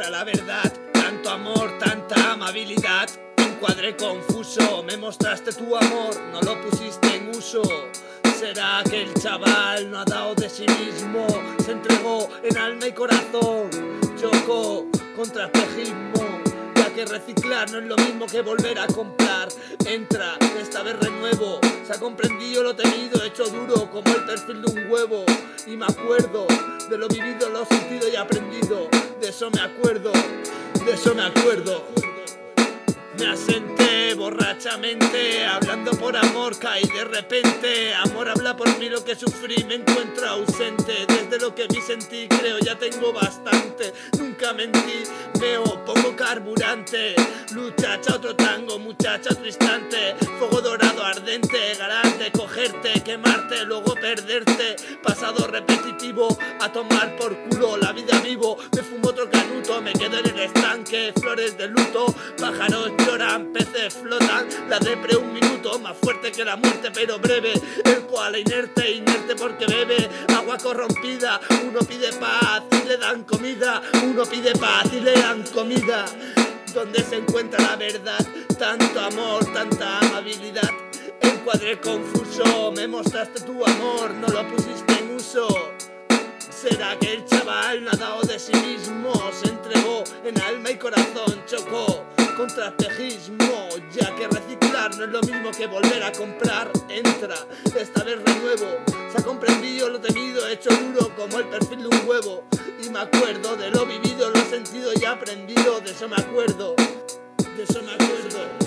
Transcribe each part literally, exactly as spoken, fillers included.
encuentra la verdad. Tanto amor, tanta amabilidad. Encuadre confuso, me mostraste tu amor, no lo pusiste en uso. ¿Será que el chaval no ha dado de sí mismo? Se entregó en alma y corazón, chocó contra espejismo, ya que reciclar no es lo mismo que volver a comprar. Entra, esta vez renuevo, se ha comprendido lo temido, hecho duro como el perfil de un huevo. Y me acuerdo de lo vivido, lo sentido y aprendido, de eso me acuerdo, de eso me acuerdo. Me asenté borrachamente, hablando por amor, caí de repente. Amor habla por mí, lo que sufrí me encuentro ausente. Desde lo que vi sentí, creo ya tengo bastante. Nunca mentí, veo poco carburante. Muchacha, otro tango, muchacha, otro instante. Fuego dorado ardente, ganas de cogerte, quemarte, luego perderte. Pasado repetitivo, a tomar por culo la vida vivo. Me fumo otro canuto, me quedo en el estanque. Flores de luto, pájaros lloran, peces flotan. La depre un minuto, más fuerte que la muerte pero breve. El koala inerte, inerte porque bebe agua corrompida. Uno pide paz y le dan comida. Uno pide paz y le dan comida. ¿Dónde se encuentra la verdad? Tanto amor, tanta amabilidad. Encuadre confuso, me mostraste tu amor, no lo pusiste en uso. ¿Será que el chaval no ha dado de sí mismo? Se entregó en alma y corazón, chocó contra espejismo, ya que reciclar no es lo mismo que volver a comprar. Entra, esta vez renuevo, se ha comprendido lo temido, hecho duro como el perfil de un huevo. Y me acuerdo de lo vivido, lo sentido y aprendido, de eso me acuerdo, de eso me acuerdo.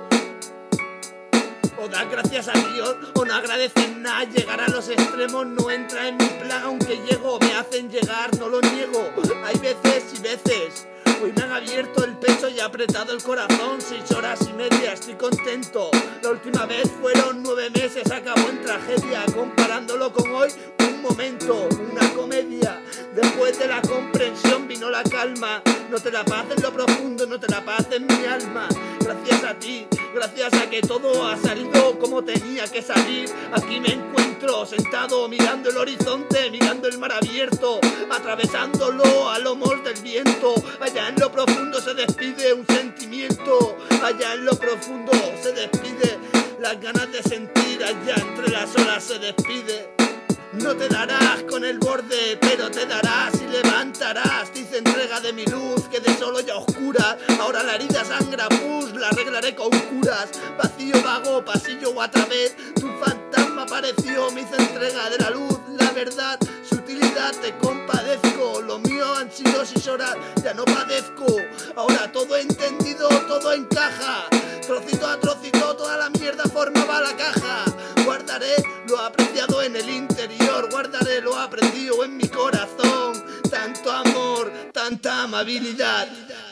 O das gracias a Dios o no agradeces nada. Llegar a los extremos no entra en mi plan. Aunque llego, me hacen llegar, no lo niego. Hay veces y veces. Hoy me han abierto el pecho y apretado el corazón. Seis horas y media, estoy contento. La última vez fueron nueve meses, acabó en tragedia. Comparándolo con hoy, un momento, una comedia. Después de la comprensión vino la calma. No te la paz en lo profundo, no te la paz en mi alma. Gracias a ti, gracias a que todo ha salido como tenía que salir. Aquí me encuentro sentado mirando el horizonte, mirando el mar abierto, atravesándolo a lomos del viento. Allá en lo profundo se despide un sentimiento. Allá en lo profundo se despide las ganas de sentir. Allá entre las olas se despide. No te darás con el borde, pero te darás y levantarás. Dice entrega de mi luz, que de solo ya oscura. Ahora la herida sangra, pus, la arreglaré con curas. Vacío, vago, pasillo o a través. Tu fantasma apareció, me hizo entrega de la luz. La verdad, su utilidad, te compadezco. Lo mío han sido seis horas, ya no padezco. Ahora todo entendido, todo encaja. Trocito a trocito, toda la mierda formaba la caja. Guardaré lo apreciado en el interior, guardaré lo aprendido en mi corazón. Tanto amor, tanta amabilidad.